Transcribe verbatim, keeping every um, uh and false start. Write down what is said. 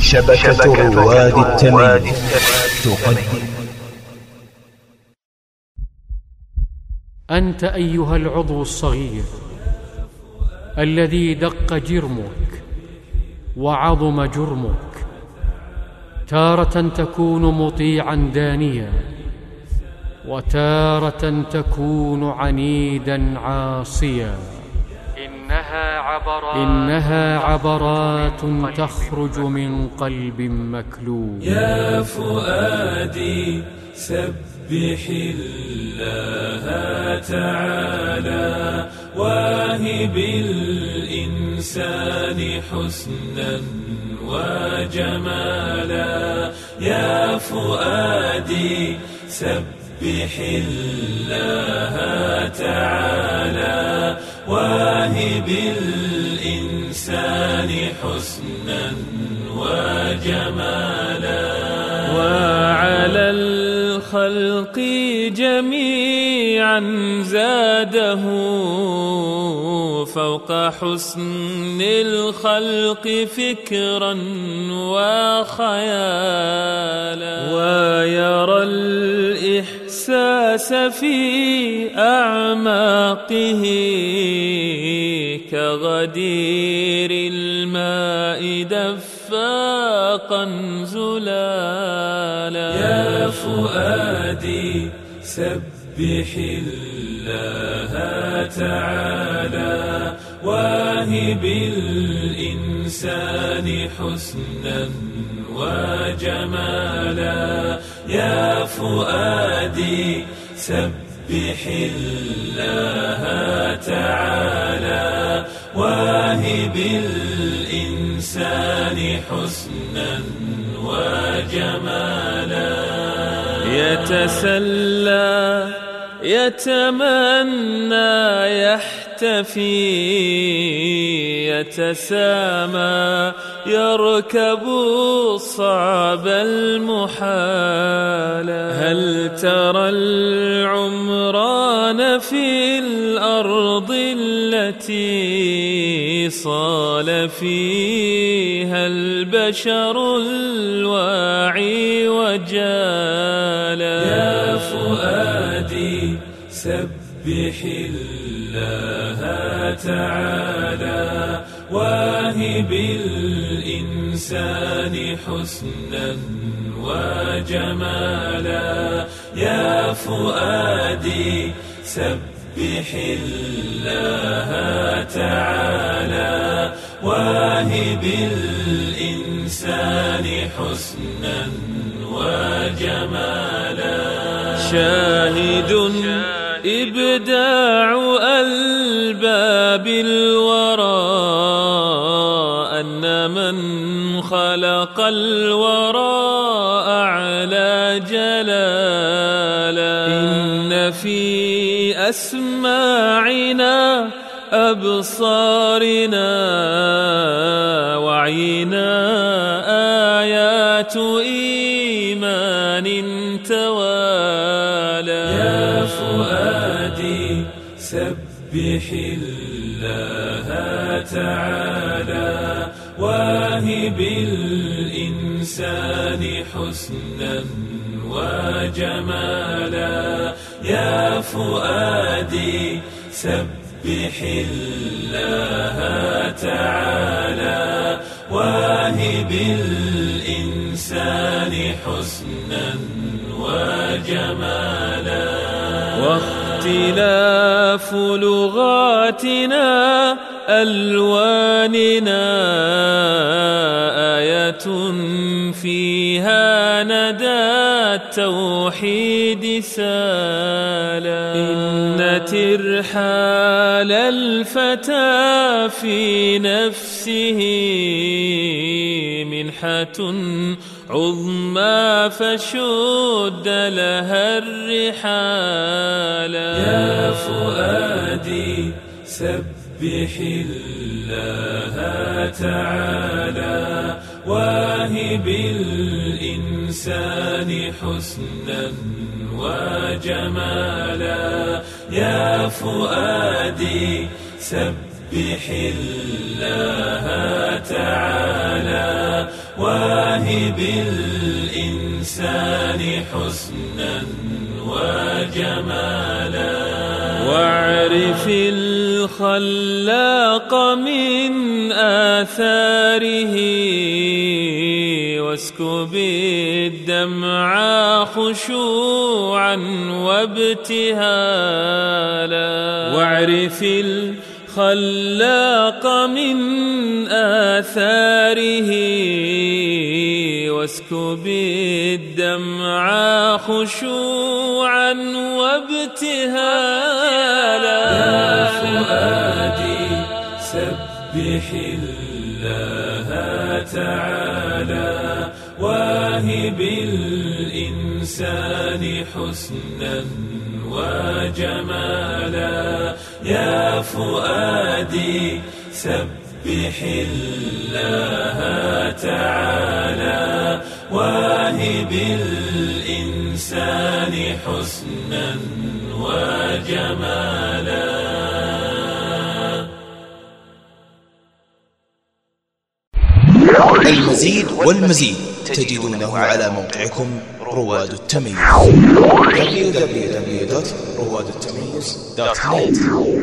شبكة رواد التميم تقدم. أنت أيها العضو الصغير الذي دق جرمك وعظم جرمك، تارة تكون مطيعا دانيا، وتارة تكون عنيدا عاصيا. إنها عبرات, إنها عبرات تخرج من قلب مكلوب. يا فؤادي سبح الله تعالى، واهب الإنسان حسنا وجمالا. يا فؤادي سبح الله تعالى، واهب الإنسان حسنا وجمالا. وعلى الخلق جميعا زاده فوق حسن الخلق فكرا وخيالا، ويرى الإحساس في أعماقه كغدير الماء دفاقا زلالا. يا فؤادي سبح الله تعالى، واهب الإنسان حسنا وجمالا. يا فؤادي سبح الله تعالى، واهب الإنسان حسنا وجمالا. يتسلى يتمنى يحتفي يتسامى، يركب الصعب المحال. هل ترى العمران في الأرض التي صال فيها البشر الواعي وجالا؟ يا فؤادي سبح الله تعالى، واهب الإنسان حسنا وجمالا. يا فؤادي سبح الله تعالى، واهب الإنسان حسنا وجمالا. شاهد إبداع ألباب الورى أن من خلق الورى أعلى جلالا. إن في أسماعنا أبصارنا وعينا آيات إيمان توالى. يا فؤادي سبح الله تعالى، واهب الإنسان حسنا وجمالا. يا فؤادي سبح الله تعالى، واهب الإنسان حسنا وجمالا. واختلاف لغاتنا ألواننا آية فيها ندى التوحيد سالا. إن ترحال الفتى في نفسه منحة عظمى فشد لها الرحال. يا فؤادي سبح الله تعالى، واهب الإنسان حسنا وجمالا. يا فؤادي سبح الله تعالى، واهب الإنسان حسنا وجمالا واعرف الخلاق من آثاره واسكب الدمع خشوعا وابتهالا واعرف الخلاق من آثاره واسكب الدمع خشوعا وابتهالا يا فؤادي سبح الله تعالى واهب الإنسان حسنا وجمالا يا فؤادي سبح الله تعالى واهب الإنسان حسنا وجمالا. المزيد والمزيد تجدونه على موقعكم رواد التميز دبليو دبليو دبليو دوت رواد التميز دوت نت.